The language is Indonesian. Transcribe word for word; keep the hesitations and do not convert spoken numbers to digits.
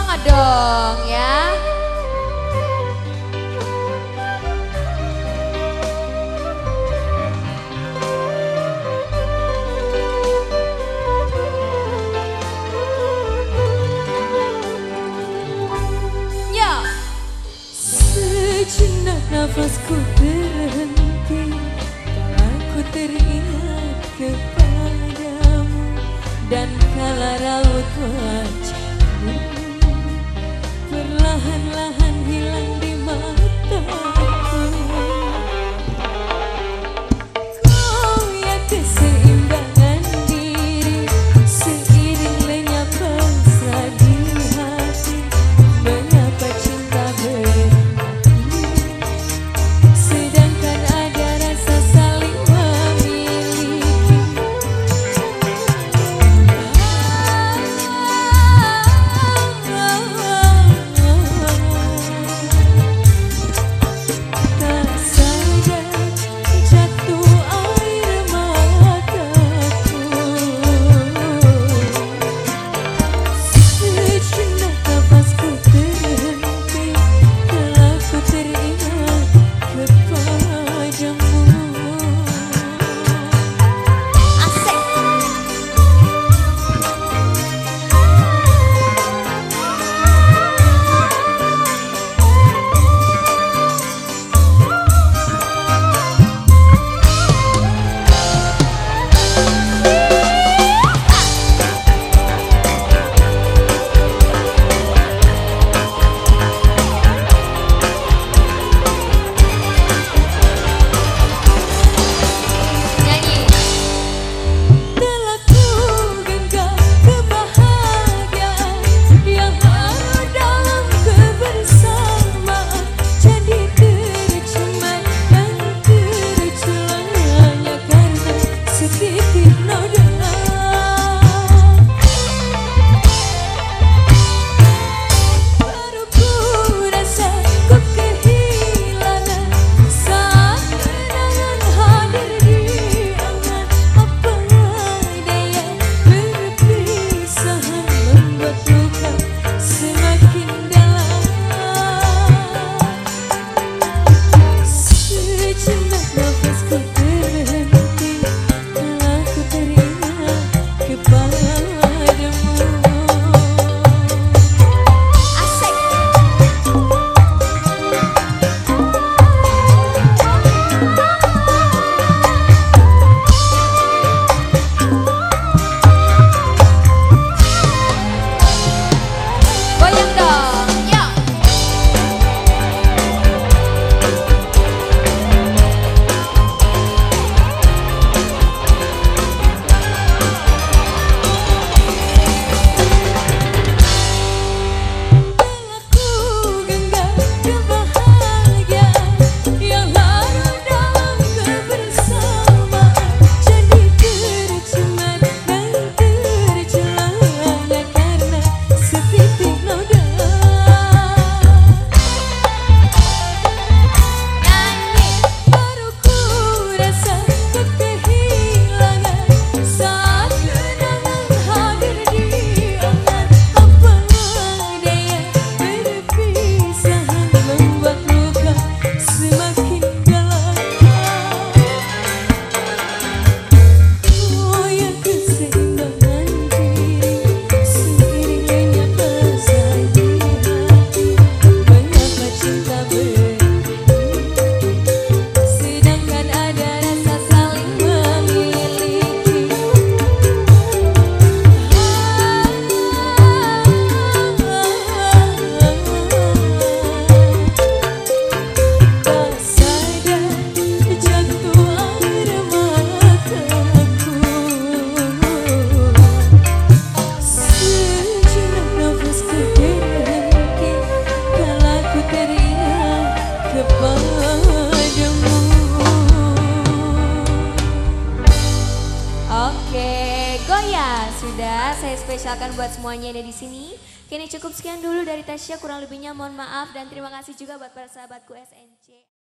Semangat dong ya. Ya. Sejenak nafasku berhenti, aku teringat kepadamu, dan kala raut wajahmu perlahan-lahan hilang di mataku. Kau yang keseimbangan diri, seiring lenyap mesra di hati. Mengapa cinta berarti, sedangkan ada rasa saling memiliki. Tak sadar jatuh air mataku. Sejenak nafasku terhenti, kalau ku teringat kepadamu. Asik. Nyanyi. Telah ku genggam kebahagiaan yang ada dalam kebersamaan, jadi tercemar dan tercelanya karena setitik noda. Baru ku rasa ku kehilangan saat kenangan hadir di angan. Apa daya perpisahan membuat luka semakin dalam. Sejenak nafasku berhenti, kalau ku teringat kepadamu. Asik. Goyang dong. Ya. Telah ku genggam kebahagiaan yang larut dalam kebersamaan, jadi tercemar dan tercelanya karena setitik noda. Nyanyi. Baru ku rasa ku kehilangan saat kenangan hadir di angan. Apa daya perpisahan membuat luka semakin dalam. Oh yang keseimbangan diri, seiring lenyap rasa di hati. Mengapa cinta berarti, sedangkan ada rasa saling memiliki. Tak sadar jatuh air mataku. Sejenak nafasku berhenti, kalau ku teringat kepadamu. Oke, goyang. Sudah saya spesialkan buat semuanya yang ada di sini. Kini cukup sekian dulu dari Tasya, kurang lebihnya mohon maaf dan terima kasih juga buat para sahabatku S N C.